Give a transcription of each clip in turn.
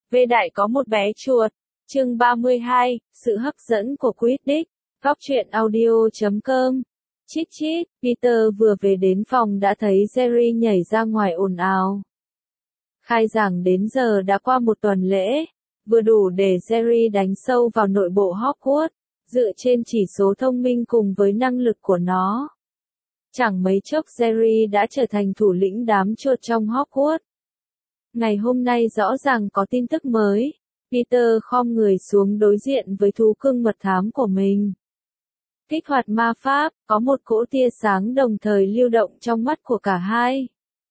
Vê Đại có một bé chuột. Chương 32, sự hấp dẫn của Quidditch. Góc truyện audio.com. Chít chít, Peter vừa về đến phòng đã thấy Jerry nhảy ra ngoài ồn ào. Khai giảng đến giờ đã qua một tuần lễ, vừa đủ để Jerry đánh sâu vào nội bộ Hogwarts, dựa trên chỉ số thông minh cùng với năng lực của nó. Chẳng mấy chốc Jerry đã trở thành thủ lĩnh đám chuột trong Hogwarts. Ngày hôm nay rõ ràng có tin tức mới. Peter khom người xuống đối diện với thú cưng mật thám của mình. Kích hoạt ma pháp, có một cỗ tia sáng đồng thời lưu động trong mắt của cả hai.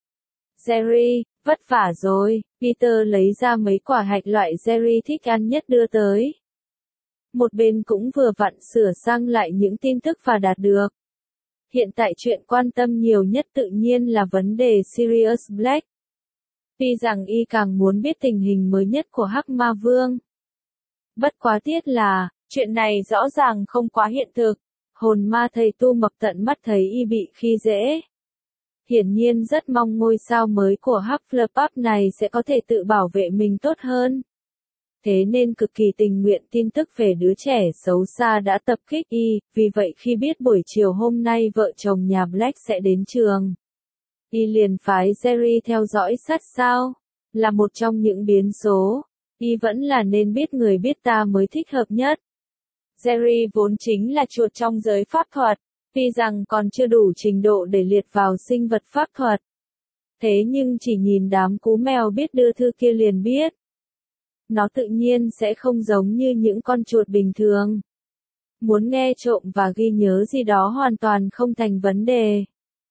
Jerry, vất vả rồi, Peter lấy ra mấy quả hạch loại Jerry thích ăn nhất đưa tới. Một bên cũng vừa vặn sửa sang lại những tin tức và đạt được. Hiện tại chuyện quan tâm nhiều nhất tự nhiên là vấn đề Sirius Black. Tuy rằng y càng muốn biết tình hình mới nhất của Hắc Ma Vương. Bất quá tiếc là, chuyện này rõ ràng không quá hiện thực. Hồn ma thầy tu mập tận mắt thấy y bị khi dễ. Hiển nhiên rất mong ngôi sao mới của Hufflepuff này sẽ có thể tự bảo vệ mình tốt hơn. Thế nên cực kỳ tình nguyện tin tức về đứa trẻ xấu xa đã tập kích y, vì vậy khi biết buổi chiều hôm nay vợ chồng nhà Black sẽ đến trường, y liền phái Jerry theo dõi sát sao. Là một trong những biến số, y vẫn là nên biết người biết ta mới thích hợp nhất. Jerry vốn chính là chuột trong giới pháp thuật, tuy rằng còn chưa đủ trình độ để liệt vào sinh vật pháp thuật. Thế nhưng chỉ nhìn đám cú mèo biết đưa thư kia liền biết. Nó tự nhiên sẽ không giống như những con chuột bình thường. Muốn nghe trộm và ghi nhớ gì đó hoàn toàn không thành vấn đề.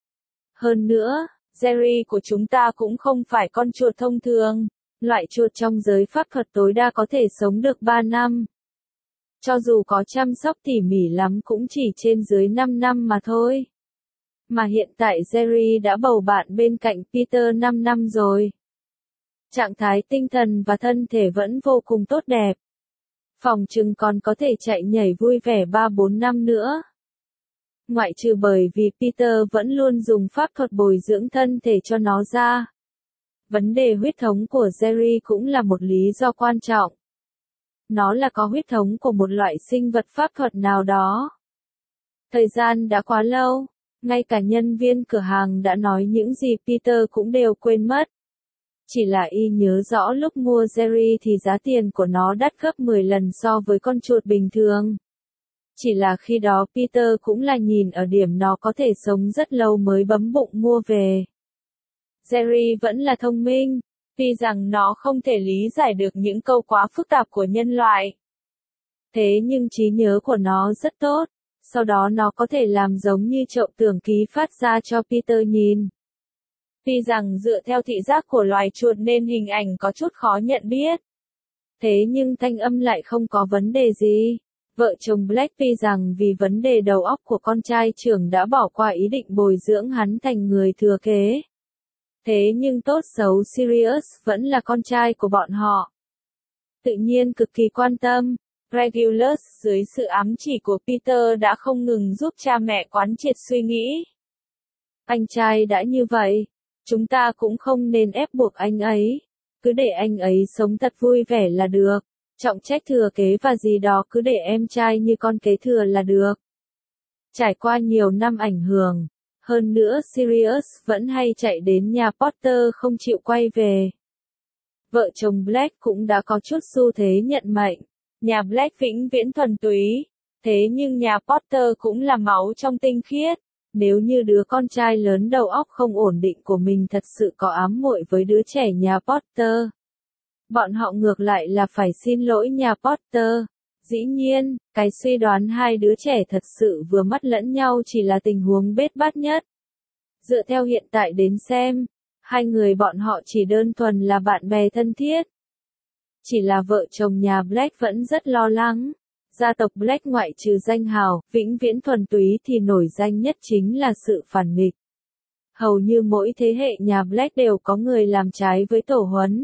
Hơn nữa, Jerry của chúng ta cũng không phải con chuột thông thường. Loại chuột trong giới pháp thuật tối đa có thể sống được 3 năm. Cho dù có chăm sóc tỉ mỉ lắm cũng chỉ trên dưới 5 năm mà thôi. Mà hiện tại Jerry đã bầu bạn bên cạnh Peter 5 năm rồi. Trạng thái tinh thần và thân thể vẫn vô cùng tốt đẹp. Phòng chừng còn có thể chạy nhảy vui vẻ 3-4 năm nữa. Ngoại trừ bởi vì Peter vẫn luôn dùng pháp thuật bồi dưỡng thân thể cho nó ra. Vấn đề huyết thống của Jerry cũng là một lý do quan trọng. Nó là có huyết thống của một loại sinh vật pháp thuật nào đó. Thời gian đã quá lâu, ngay cả nhân viên cửa hàng đã nói những gì Peter cũng đều quên mất. Chỉ là y nhớ rõ lúc mua Jerry thì giá tiền của nó đắt gấp 10 lần so với con chuột bình thường. Chỉ là khi đó Peter cũng là nhìn ở điểm nó có thể sống rất lâu mới bấm bụng mua về. Jerry vẫn là thông minh, tuy rằng nó không thể lý giải được những câu quá phức tạp của nhân loại. Thế nhưng trí nhớ của nó rất tốt, sau đó nó có thể làm giống như chậu tưởng ký phát ra cho Peter nhìn. Tuy rằng dựa theo thị giác của loài chuột nên hình ảnh có chút khó nhận biết. Thế nhưng thanh âm lại không có vấn đề gì. Vợ chồng Black tuy rằng vì vấn đề đầu óc của con trai trưởng đã bỏ qua ý định bồi dưỡng hắn thành người thừa kế. Thế nhưng tốt xấu Sirius vẫn là con trai của bọn họ. Tự nhiên cực kỳ quan tâm. Regulus dưới sự ám chỉ của Peter đã không ngừng giúp cha mẹ quán triệt suy nghĩ. Anh trai đã như vậy, chúng ta cũng không nên ép buộc anh ấy. Cứ để anh ấy sống thật vui vẻ là được. Trọng trách thừa kế và gì đó cứ để em trai như con kế thừa là được. Trải qua nhiều năm ảnh hưởng. Hơn nữa Sirius vẫn hay chạy đến nhà Potter không chịu quay về. Vợ chồng Black cũng đã có chút xu thế nhận mệnh. Nhà Black vĩnh viễn thuần túy. Thế nhưng nhà Potter cũng là máu trong tinh khiết. Nếu như đứa con trai lớn đầu óc không ổn định của mình thật sự có ám muội với đứa trẻ nhà Potter, bọn họ ngược lại là phải xin lỗi nhà Potter. Dĩ nhiên, cái suy đoán hai đứa trẻ thật sự vừa mắt lẫn nhau chỉ là tình huống bết bát nhất. Dựa theo hiện tại đến xem, hai người bọn họ chỉ đơn thuần là bạn bè thân thiết. Chỉ là vợ chồng nhà Black vẫn rất lo lắng. Gia tộc Black ngoại trừ danh hào, vĩnh viễn thuần túy thì nổi danh nhất chính là sự phản nghịch. Hầu như mỗi thế hệ nhà Black đều có người làm trái với tổ huấn.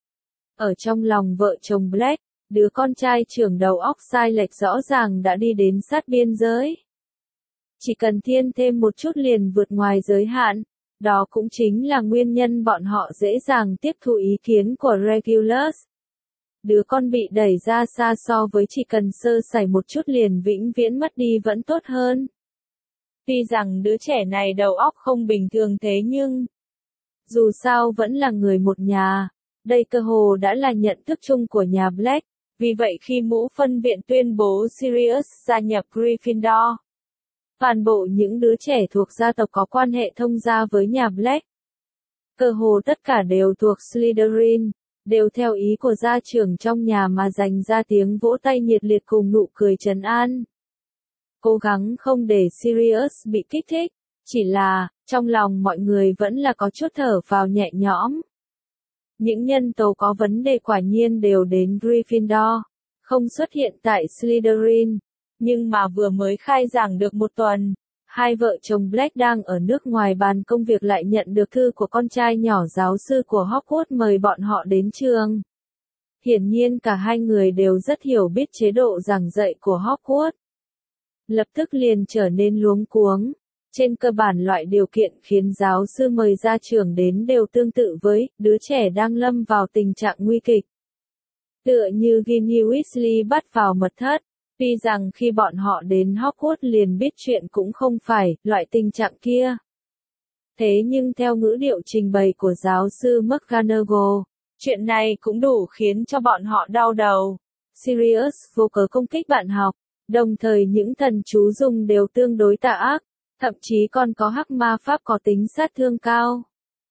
Ở trong lòng vợ chồng Black, đứa con trai trưởng đầu óc sai lệch rõ ràng đã đi đến sát biên giới. Chỉ cần thiên thêm một chút liền vượt ngoài giới hạn, đó cũng chính là nguyên nhân bọn họ dễ dàng tiếp thu ý kiến của Regulus. đứa con bị đẩy ra xa so với chỉ cần sơ sẩy một chút liền vĩnh viễn mất đi vẫn tốt hơn. Tuy rằng đứa trẻ này đầu óc không bình thường thế nhưng, dù sao vẫn là người một nhà, đây cơ hồ đã là nhận thức chung của nhà Black, vì vậy khi mũ phân viện tuyên bố Sirius gia nhập Gryffindor, toàn bộ những đứa trẻ thuộc gia tộc có quan hệ thông gia với nhà Black, cơ hồ tất cả đều thuộc Slytherin, đều theo ý của gia trưởng trong nhà mà dành ra tiếng vỗ tay nhiệt liệt cùng nụ cười trấn an. Cố gắng không để Sirius bị kích thích, chỉ là, trong lòng mọi người vẫn là có chút thở phào nhẹ nhõm. Những nhân tố có vấn đề quả nhiên đều đến Gryffindor, không xuất hiện tại Slytherin, nhưng mà vừa mới khai giảng được một tuần, hai vợ chồng Black đang ở nước ngoài bàn công việc lại nhận được thư của con trai nhỏ giáo sư của Hogwarts mời bọn họ đến trường. Hiển nhiên cả hai người đều rất hiểu biết chế độ giảng dạy của Hogwarts. Lập tức liền trở nên luống cuống. Trên cơ bản loại điều kiện khiến giáo sư mời ra trường đến đều tương tự với đứa trẻ đang lâm vào tình trạng nguy kịch. Tựa như Ginny Weasley bắt vào mật thất, tuy rằng khi bọn họ đến Hogwarts liền biết chuyện cũng không phải loại tình trạng kia. Thế nhưng theo ngữ điệu trình bày của giáo sư McGonagall, chuyện này cũng đủ khiến cho bọn họ đau đầu. Sirius vô cớ công kích bạn học, đồng thời những thần chú dùng đều tương đối tà ác, thậm chí còn có hắc ma pháp có tính sát thương cao.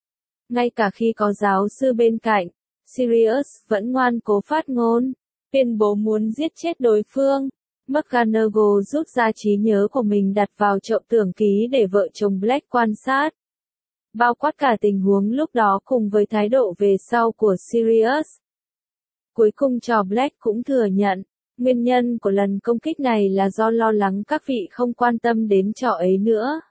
Ngay cả khi có giáo sư bên cạnh, Sirius vẫn ngoan cố phát ngôn, tuyên bố muốn giết chết đối phương. McGonagall rút ra trí nhớ của mình đặt vào chậu tưởng ký để vợ chồng Black quan sát. Bao quát cả tình huống lúc đó cùng với thái độ về sau của Sirius. Cuối cùng trò Black cũng thừa nhận, nguyên nhân của lần công kích này là do lo lắng các vị không quan tâm đến trò ấy nữa.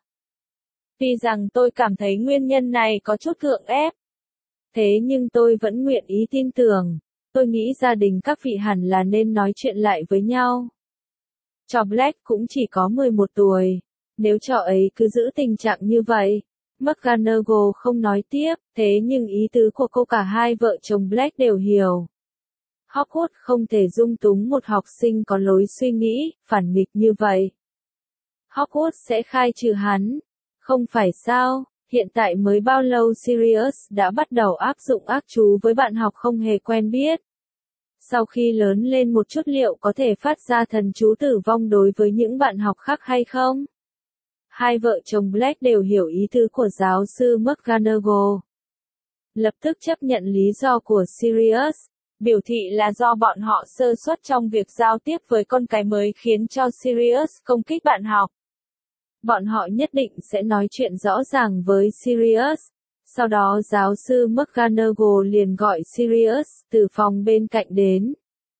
Tuy rằng tôi cảm thấy nguyên nhân này có chút gượng ép. Thế nhưng tôi vẫn nguyện ý tin tưởng. Tôi nghĩ gia đình các vị hẳn là nên nói chuyện lại với nhau. Trò Black cũng chỉ có 11 tuổi. Nếu trò ấy cứ giữ tình trạng như vậy, McGonagall không nói tiếp, thế nhưng ý tứ của cô cả hai vợ chồng Black đều hiểu. Hogwarts không thể dung túng một học sinh có lối suy nghĩ, phản nghịch như vậy. Hogwarts sẽ khai trừ hắn. Không phải sao, hiện tại mới bao lâu Sirius đã bắt đầu áp dụng ác chú với bạn học không hề quen biết. Sau khi lớn lên một chút liệu có thể phát ra thần chú tử vong đối với những bạn học khác hay không? Hai vợ chồng Black đều hiểu ý tứ của giáo sư McGonagall. Lập tức chấp nhận lý do của Sirius, biểu thị là do bọn họ sơ suất trong việc giao tiếp với con cái mới khiến cho Sirius công kích bạn học. Bọn họ nhất định sẽ nói chuyện rõ ràng với Sirius. Sau đó giáo sư McGonagall liền gọi Sirius từ phòng bên cạnh đến.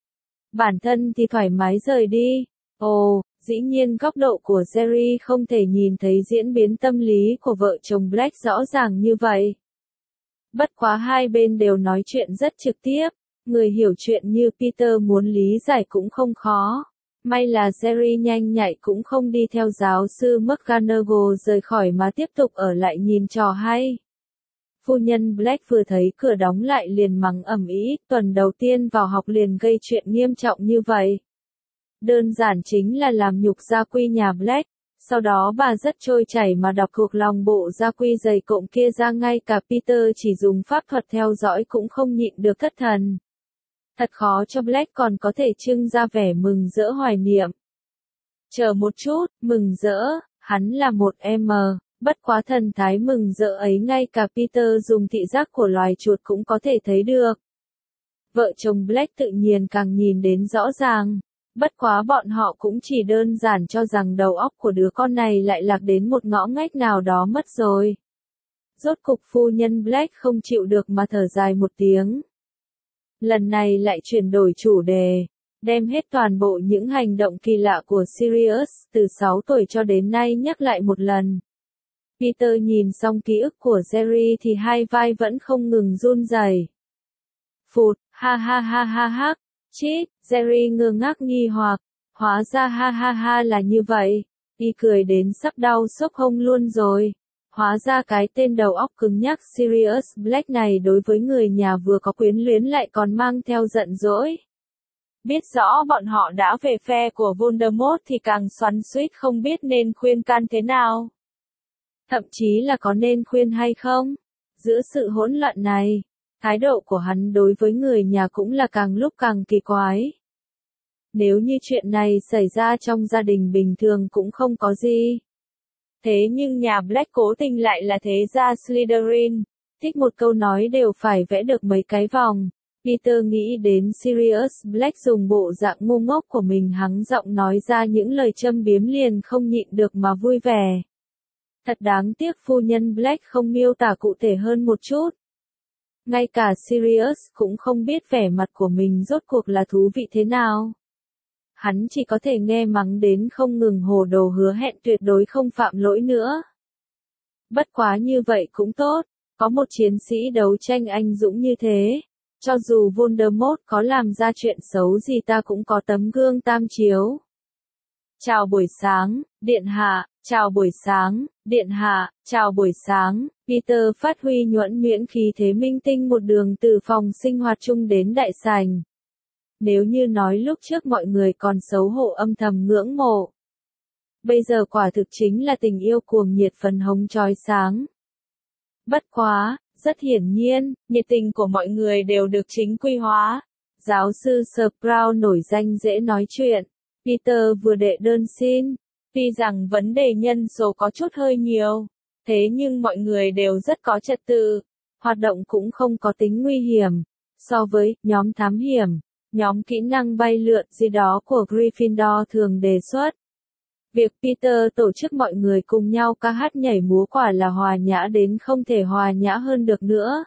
Bản thân thì thoải mái rời đi. Ồ, dĩ nhiên góc độ của Jerry không thể nhìn thấy diễn biến tâm lý của vợ chồng Black rõ ràng như vậy. Bất quá hai bên đều nói chuyện rất trực tiếp. Người hiểu chuyện như Peter muốn lý giải cũng không khó. May là Jerry nhanh nhạy cũng không đi theo giáo sư McGonagall rời khỏi mà tiếp tục ở lại nhìn trò hay. Phu nhân Black vừa thấy cửa đóng lại liền mắng ầm ĩ, tuần đầu tiên vào học liền gây chuyện nghiêm trọng như vậy. Đơn giản chính là làm nhục gia quy nhà Black. Sau đó bà rất trôi chảy mà đọc thuộc lòng bộ gia quy dày cộm kia ra, ngay cả Peter chỉ dùng pháp thuật theo dõi cũng không nhịn được thất thần. Thật khó cho Black còn có thể trưng ra vẻ mừng rỡ hoài niệm. Chờ một chút, mừng rỡ, hắn là một M, bất quá thần thái mừng rỡ ấy ngay cả Peter dùng thị giác của loài chuột cũng có thể thấy được. Vợ chồng Black tự nhiên càng nhìn đến rõ ràng, bất quá bọn họ cũng chỉ đơn giản cho rằng đầu óc của đứa con này lại lạc đến một ngõ ngách nào đó mất rồi. Rốt cục phu nhân Black không chịu được mà thở dài một tiếng. Lần này lại chuyển đổi chủ đề, đem hết toàn bộ những hành động kỳ lạ của Sirius từ 6 tuổi cho đến nay nhắc lại một lần. Peter nhìn xong ký ức của Jerry thì hai vai vẫn không ngừng run rẩy. Phụt, ha ha ha ha ha, chít, Jerry ngơ ngác nghi hoặc, hóa ra ha ha ha là như vậy, y cười đến sắp đau xốc hông luôn rồi. Hóa ra cái tên đầu óc cứng nhắc Sirius Black này đối với người nhà vừa có quyến luyến lại còn mang theo giận dỗi. Biết rõ bọn họ đã về phe của Voldemort thì càng xoắn xuýt không biết nên khuyên can thế nào. Thậm chí là có nên khuyên hay không. Giữa sự hỗn loạn này, thái độ của hắn đối với người nhà cũng là càng lúc càng kỳ quái. Nếu như chuyện này xảy ra trong gia đình bình thường cũng không có gì. Thế nhưng nhà Black cố tình lại là thế gia Slytherin, thích một câu nói đều phải vẽ được mấy cái vòng. Peter nghĩ đến Sirius Black dùng bộ dạng ngu ngốc của mình hắng giọng nói ra những lời châm biếm liền không nhịn được mà vui vẻ. Thật đáng tiếc phu nhân Black không miêu tả cụ thể hơn một chút. Ngay cả Sirius cũng không biết vẻ mặt của mình rốt cuộc là thú vị thế nào. Hắn chỉ có thể nghe mắng đến không ngừng hồ đồ hứa hẹn tuyệt đối không phạm lỗi nữa. Bất quá như vậy cũng tốt, có một chiến sĩ đấu tranh anh dũng như thế. Cho dù Voldemort có làm ra chuyện xấu gì ta cũng có tấm gương tam chiếu. Chào buổi sáng, điện hạ, chào buổi sáng, điện hạ, chào buổi sáng. Peter phát huy nhuẫn nhuyễn khí thế minh tinh một đường từ phòng sinh hoạt chung đến đại sảnh. Nếu như nói lúc trước mọi người còn xấu hổ âm thầm ngưỡng mộ. Bây giờ quả thực chính là tình yêu cuồng nhiệt phấn hồng chói sáng. Bất quá, rất hiển nhiên, nhiệt tình của mọi người đều được chính quy hóa. Giáo sư Sprout nổi danh dễ nói chuyện. Peter vừa đệ đơn xin. Tuy rằng vấn đề nhân số có chút hơi nhiều, thế nhưng mọi người đều rất có trật tự. Hoạt động cũng không có tính nguy hiểm. So với nhóm thám hiểm, nhóm kỹ năng bay lượn gì đó của Gryffindor thường đề xuất. Việc Peter tổ chức mọi người cùng nhau ca hát nhảy múa quả là hòa nhã đến không thể hòa nhã hơn được nữa.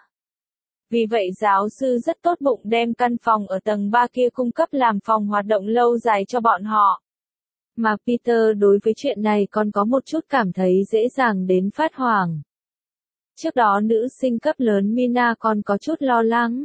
Vì vậy giáo sư rất tốt bụng đem căn phòng ở tầng 3 kia cung cấp làm phòng hoạt động lâu dài cho bọn họ. Mà Peter đối với chuyện này còn có một chút cảm thấy dễ dàng đến phát hoảng. Trước đó nữ sinh cấp lớn Mina còn có chút lo lắng.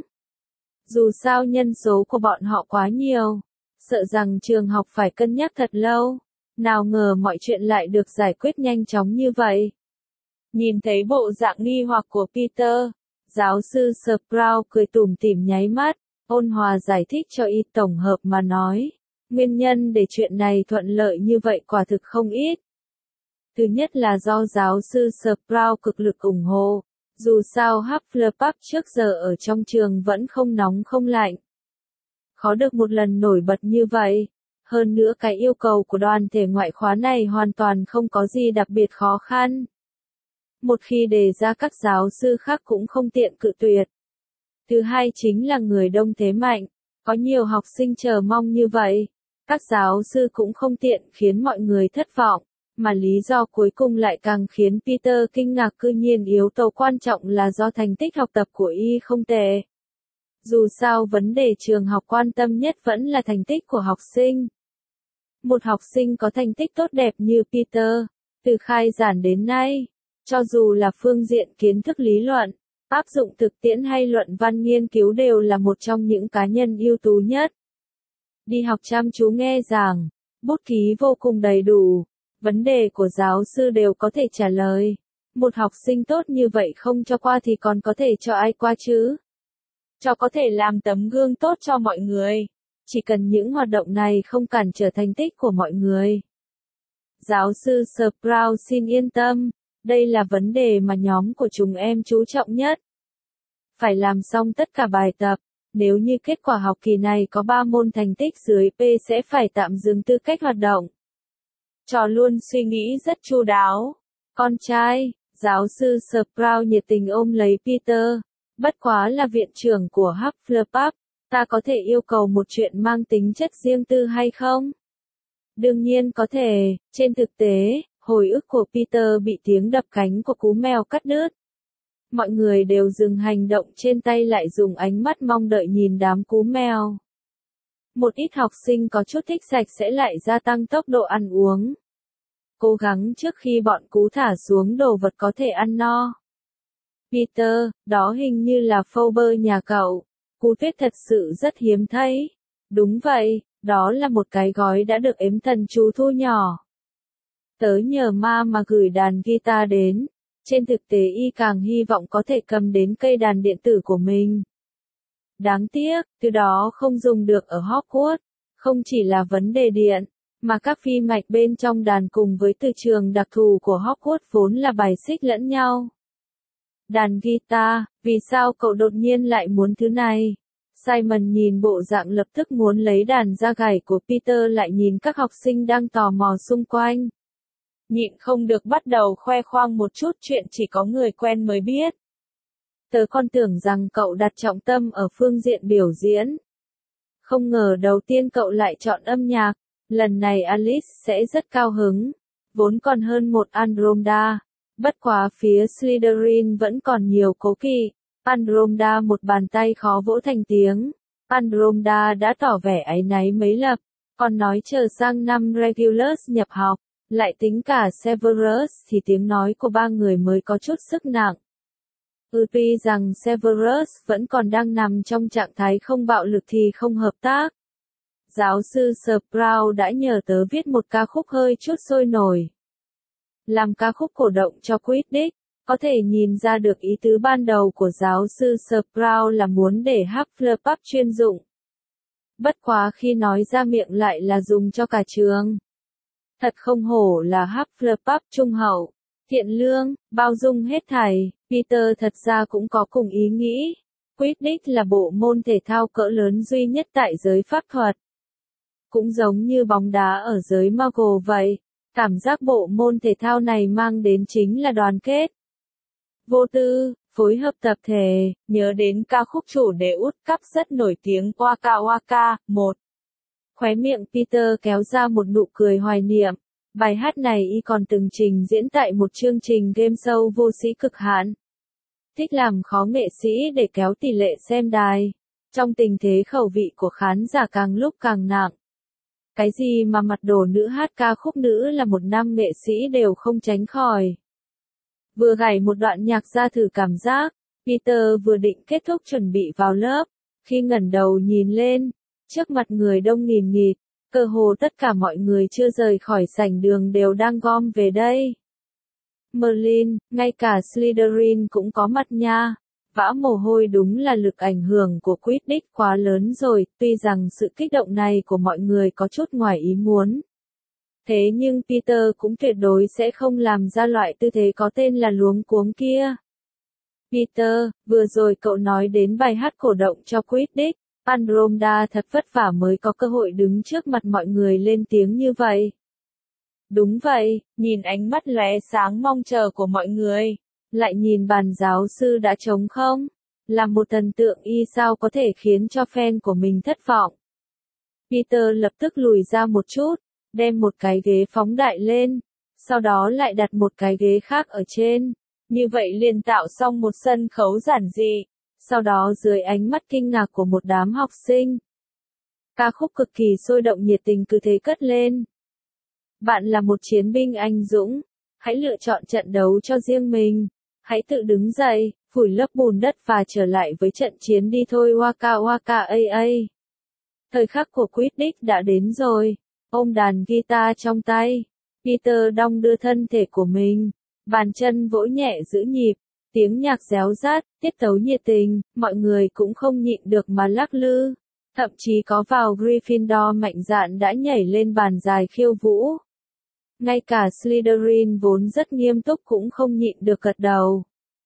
Dù sao nhân số của bọn họ quá nhiều, sợ rằng trường học phải cân nhắc thật lâu. Nào ngờ mọi chuyện lại được giải quyết nhanh chóng như vậy. Nhìn thấy bộ dạng nghi hoặc của Peter, giáo sư Sprout cười tủm tỉm nháy mắt, ôn hòa giải thích cho y tổng hợp mà nói. Nguyên nhân để chuyện này thuận lợi như vậy quả thực không ít. Thứ nhất là do giáo sư Sprout cực lực ủng hộ. Dù sao Hufflepuff trước giờ ở trong trường vẫn không nóng không lạnh. Khó được một lần nổi bật như vậy. Hơn nữa cái yêu cầu của đoàn thể ngoại khóa này hoàn toàn không có gì đặc biệt khó khăn. Một khi đề ra các giáo sư khác cũng không tiện cự tuyệt. Thứ hai chính là người đông thế mạnh, có nhiều học sinh chờ mong như vậy. Các giáo sư cũng không tiện khiến mọi người thất vọng, mà lý do cuối cùng lại càng khiến Peter kinh ngạc cư nhiên yếu tố quan trọng là do thành tích học tập của y không tệ. Dù sao vấn đề trường học quan tâm nhất vẫn là thành tích của học sinh. Một học sinh có thành tích tốt đẹp như Peter, từ khai giảng đến nay, cho dù là phương diện kiến thức lý luận, áp dụng thực tiễn hay luận văn nghiên cứu đều là một trong những cá nhân ưu tú nhất. Đi học chăm chú nghe giảng, bút ký vô cùng đầy đủ, vấn đề của giáo sư đều có thể trả lời. Một học sinh tốt như vậy không cho qua thì còn có thể cho ai qua chứ? Cho có thể làm tấm gương tốt cho mọi người. Chỉ cần những hoạt động này không cản trở thành tích của mọi người. Giáo sư Sprout xin yên tâm, đây là vấn đề mà nhóm của chúng em chú trọng nhất. Phải làm xong tất cả bài tập, nếu như kết quả học kỳ này có 3 môn thành tích dưới P sẽ phải tạm dừng tư cách hoạt động. Trò luôn suy nghĩ rất chu đáo. Con trai, giáo sư Sprout nhiệt tình ôm lấy Peter, bất quá là viện trưởng của Hufflepuff. Ta có thể yêu cầu một chuyện mang tính chất riêng tư hay không? Đương nhiên có thể, trên thực tế, hồi ức của Peter bị tiếng đập cánh của cú mèo cắt đứt. Mọi người đều dừng hành động trên tay lại dùng ánh mắt mong đợi nhìn đám cú mèo. Một ít học sinh có chút thích sạch sẽ lại gia tăng tốc độ ăn uống. Cố gắng trước khi bọn cú thả xuống đồ vật có thể ăn no. Peter, đó hình như là phâu bơ nhà cậu. Cú tuyết thật sự rất hiếm thấy. Đúng vậy, đó là một cái gói đã được ếm thần chú thu nhỏ. Tớ nhờ ma mà gửi đàn guitar đến. Trên thực tế y càng hy vọng có thể cầm đến cây đàn điện tử của mình. Đáng tiếc, từ đó không dùng được ở Hogwarts. Không chỉ là vấn đề điện, mà các phi mạch bên trong đàn cùng với từ trường đặc thù của Hogwarts vốn là bài xích lẫn nhau. Đàn guitar, vì sao cậu đột nhiên lại muốn thứ này? Simon nhìn bộ dạng lập tức muốn lấy đàn ra gảy của Peter lại nhìn các học sinh đang tò mò xung quanh. Nhịn không được bắt đầu khoe khoang một chút chuyện chỉ có người quen mới biết. Tớ còn tưởng rằng cậu đặt trọng tâm ở phương diện biểu diễn. Không ngờ đầu tiên cậu lại chọn âm nhạc, lần này Alice sẽ rất cao hứng, vốn còn hơn một Andromeda. Bất quá phía Slytherin vẫn còn nhiều cố kỵ. Andromeda một bàn tay khó vỗ thành tiếng. Andromeda đã tỏ vẻ áy náy mấy lần, còn nói chờ sang năm Regulus nhập học, lại tính cả Severus thì tiếng nói của ba người mới có chút sức nặng. Tuy rằng Severus vẫn còn đang nằm trong trạng thái không bạo lực thì không hợp tác. Giáo sư Sprout đã nhờ tớ viết một ca khúc hơi chút sôi nổi. Làm ca khúc cổ động cho Quidditch, có thể nhìn ra được ý tứ ban đầu của giáo sư Sprout là muốn để Hufflepuff chuyên dụng. Bất quá khi nói ra miệng lại là dùng cho cả trường. Thật không hổ là Hufflepuff trung hậu, thiện lương, bao dung hết thảy. Peter thật ra cũng có cùng ý nghĩ. Quidditch là bộ môn thể thao cỡ lớn duy nhất tại giới pháp thuật. Cũng giống như bóng đá ở giới Muggle vậy, cảm giác bộ môn thể thao này mang đến chính là đoàn kết. Vô tư, phối hợp tập thể, nhớ đến ca khúc chủ đề út cắp rất nổi tiếng Waka Waka, 1. Khóe miệng Peter kéo ra một nụ cười hoài niệm. Bài hát này y còn từng trình diễn tại một chương trình game show vô sĩ cực hạn. Thích làm khó nghệ sĩ để kéo tỷ lệ xem đài. Trong tình thế khẩu vị của khán giả càng lúc càng nặng. Cái gì mà mặt đồ nữ hát ca khúc nữ là một năm nghệ sĩ đều không tránh khỏi. Vừa gảy một đoạn nhạc ra thử cảm giác, Peter vừa định kết thúc chuẩn bị vào lớp, khi ngẩng đầu nhìn lên, trước mặt người đông nghìn nghịt, cơ hồ tất cả mọi người chưa rời khỏi sảnh đường đều đang gom về đây. Merlin, ngay cả Slytherin cũng có mặt nha. Vã mồ hôi, đúng là lực ảnh hưởng của Quidditch quá lớn rồi, tuy rằng sự kích động này của mọi người có chút ngoài ý muốn. Thế nhưng Peter cũng tuyệt đối sẽ không làm ra loại tư thế có tên là luống cuống kia. Peter, vừa rồi cậu nói đến bài hát cổ động cho Quidditch, Andromeda thật vất vả mới có cơ hội đứng trước mặt mọi người lên tiếng như vậy. Đúng vậy, nhìn ánh mắt lóe sáng mong chờ của mọi người, lại nhìn bàn giáo sư đã trống không, là một thần tượng y sao có thể khiến cho fan của mình thất vọng. Peter lập tức lùi ra một chút, đem một cái ghế phóng đại lên, sau đó lại đặt một cái ghế khác ở trên, như vậy liền tạo xong một sân khấu giản dị, sau đó dưới ánh mắt kinh ngạc của một đám học sinh. Ca khúc cực kỳ sôi động nhiệt tình cứ thế cất lên. Bạn là một chiến binh anh dũng, hãy lựa chọn trận đấu cho riêng mình, hãy tự đứng dậy, phủi lấp bùn đất và trở lại với trận chiến đi thôi Waka Waka a. Thời khắc của Quidditch đã đến rồi, ôm đàn guitar trong tay, Peter đong đưa thân thể của mình, bàn chân vỗ nhẹ giữ nhịp, tiếng nhạc réo rát, tiết tấu nhiệt tình, mọi người cũng không nhịn được mà lắc lư, thậm chí có vào Gryffindor mạnh dạn đã nhảy lên bàn dài khiêu vũ. Ngay cả Slytherin vốn rất nghiêm túc cũng không nhịn được gật đầu.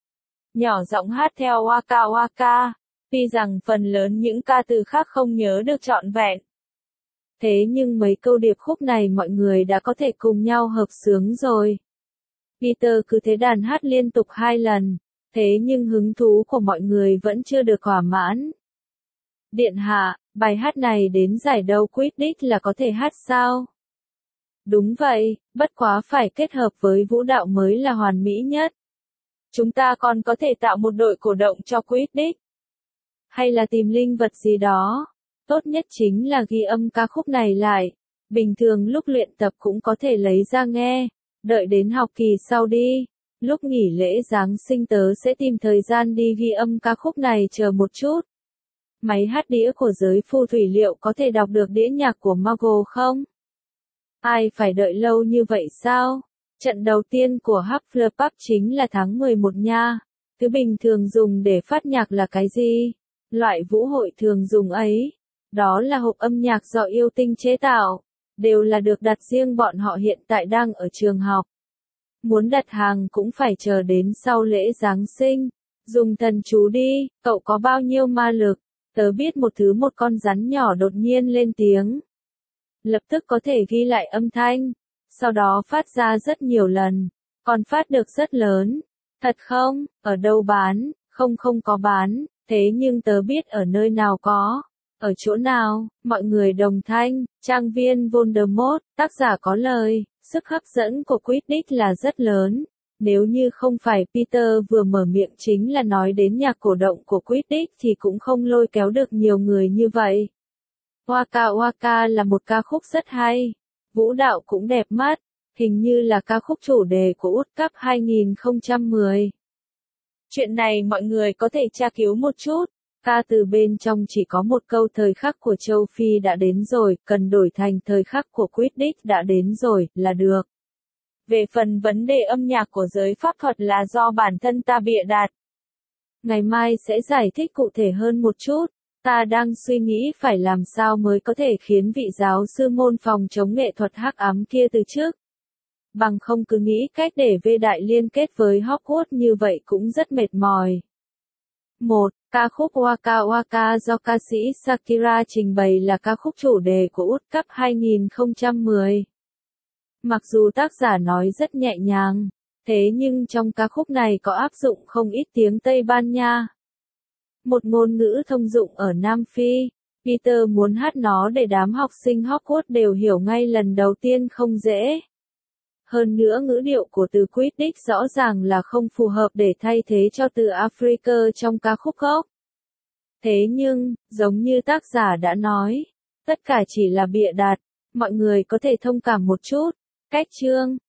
Nhỏ giọng hát theo Waka Waka, tuy rằng phần lớn những ca từ khác không nhớ được trọn vẹn. Thế nhưng mấy câu điệp khúc này mọi người đã có thể cùng nhau hợp xướng rồi. Peter cứ thế đàn hát liên tục 2 lần, thế nhưng hứng thú của mọi người vẫn chưa được thỏa mãn. Điện hạ, bài hát này đến giải đấu Quidditch là có thể hát sao? Đúng vậy, bất quá phải kết hợp với vũ đạo mới là hoàn mỹ nhất. Chúng ta còn có thể tạo một đội cổ động cho Quidditch. Hay là tìm linh vật gì đó. Tốt nhất chính là ghi âm ca khúc này lại. Bình thường lúc luyện tập cũng có thể lấy ra nghe. Đợi đến học kỳ sau đi. Lúc nghỉ lễ Giáng sinh tớ sẽ tìm thời gian đi ghi âm ca khúc này chờ một chút. Máy hát đĩa của giới phù thủy liệu có thể đọc được đĩa nhạc của Muggle không? Ai phải đợi lâu như vậy sao? Trận đầu tiên của Hufflepuff chính là tháng 11 nha. Thứ bình thường dùng để phát nhạc là cái gì? Loại vũ hội thường dùng ấy. Đó là hộp âm nhạc do yêu tinh chế tạo. Đều là được đặt riêng bọn họ hiện tại đang ở trường học. Muốn đặt hàng cũng phải chờ đến sau lễ Giáng sinh. Dùng thần chú đi, cậu có bao nhiêu ma lực? Tớ biết một thứ, một con rắn nhỏ đột nhiên lên tiếng. Lập tức có thể ghi lại âm thanh. Sau đó phát ra rất nhiều lần. Còn phát được rất lớn. Thật không? Ở đâu bán? Không có bán. Thế nhưng tớ biết ở nơi nào có. Ở chỗ nào? Mọi người đồng thanh. Trang viên Voldemort. Tác giả có lời. Sức hấp dẫn của Quidditch là rất lớn. Nếu như không phải Peter vừa mở miệng chính là nói đến nhạc cổ động của Quidditch thì cũng không lôi kéo được nhiều người như vậy. Waka Waka là một ca khúc rất hay. Vũ đạo cũng đẹp mắt. Hình như là ca khúc chủ đề của World Cup 2010. Chuyện này mọi người có thể tra cứu một chút. Ca từ bên trong chỉ có một câu thời khắc của châu Phi đã đến rồi, cần đổi thành thời khắc của Quidditch đã đến rồi, là được. Về phần vấn đề âm nhạc của giới pháp thuật là do bản thân ta bịa đặt. Ngày mai sẽ giải thích cụ thể hơn một chút. Ta đang suy nghĩ phải làm sao mới có thể khiến vị giáo sư môn phòng chống nghệ thuật hắc ám kia từ chức. Bằng không cứ nghĩ cách để V Đại liên kết với Hogwarts như vậy cũng rất mệt mỏi. 1. Ca khúc Waka Waka do ca sĩ Shakira trình bày là ca khúc chủ đề của World Cup 2010. Mặc dù tác giả nói rất nhẹ nhàng, thế nhưng trong ca khúc này có áp dụng không ít tiếng Tây Ban Nha. Một ngôn ngữ thông dụng ở Nam Phi. Peter muốn hát nó để đám học sinh Hogwarts đều hiểu ngay lần đầu tiên không dễ. Hơn nữa ngữ điệu của từ Quidditch rõ ràng là không phù hợp để thay thế cho từ Africa trong ca khúc gốc. Thế nhưng, giống như tác giả đã nói, tất cả chỉ là bịa đặt, mọi người có thể thông cảm một chút. Cách chương,